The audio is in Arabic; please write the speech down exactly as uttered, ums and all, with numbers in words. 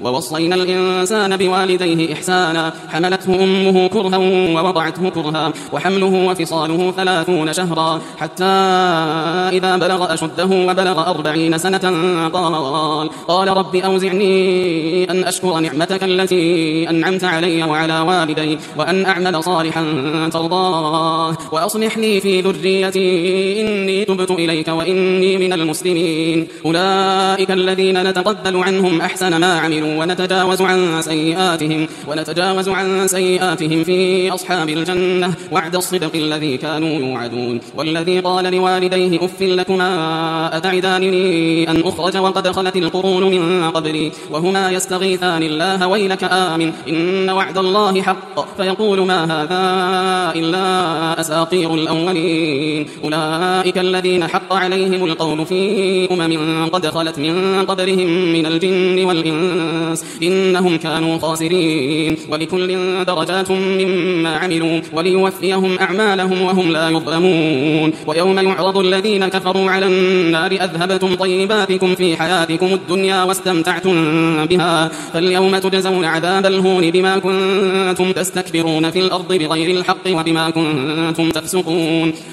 ووصينا الإنسان بوالديه إحسانا حملته أمه كرها ووضعته كرها وحمله وفصاله ثلاثون شهرا حتى إذا بلغ أشده وبلغ أربعين سنة قال قال رب أوزعني أن أشكر نعمتك التي أنعمت علي وعلى والدي وأن أعمل صالحا ترضاه وأصلح لي في ذريتي إني تبت إليك وإني من المسلمين أولئك الذين نتقبل عنهم أحسن ما عملوا ونتجاوز عن سيئاتهم ونتجاوز عن سيئاتهم في أصحاب الجنة وعد الصدق الذي كانوا يوعدون والذي قال لوالديه أف لكما أتعدانني أن أخرج وقد خلت القرون من قبلي وهما يستغيثان الله ويلك آمن إن وعد الله حق فيقول ما هذا إلا أساطير الأولين أولئك الذين حق عليهم القول في أمم قد خلت من قبلهم من الجن والإنس إنهم كانوا خاسرين ولكل درجات مما عملوا وليوفيهم أعمالهم وهم لا يظلمون ويوم يعرض الذين كفروا على النار أذهبتم طيباتكم في حياتكم الدنيا واستمتعتم بها فاليوم تجزون عذاب الهون بما كنتم تستكبرون في الأرض بغير الحق وبما كنتم تفسقون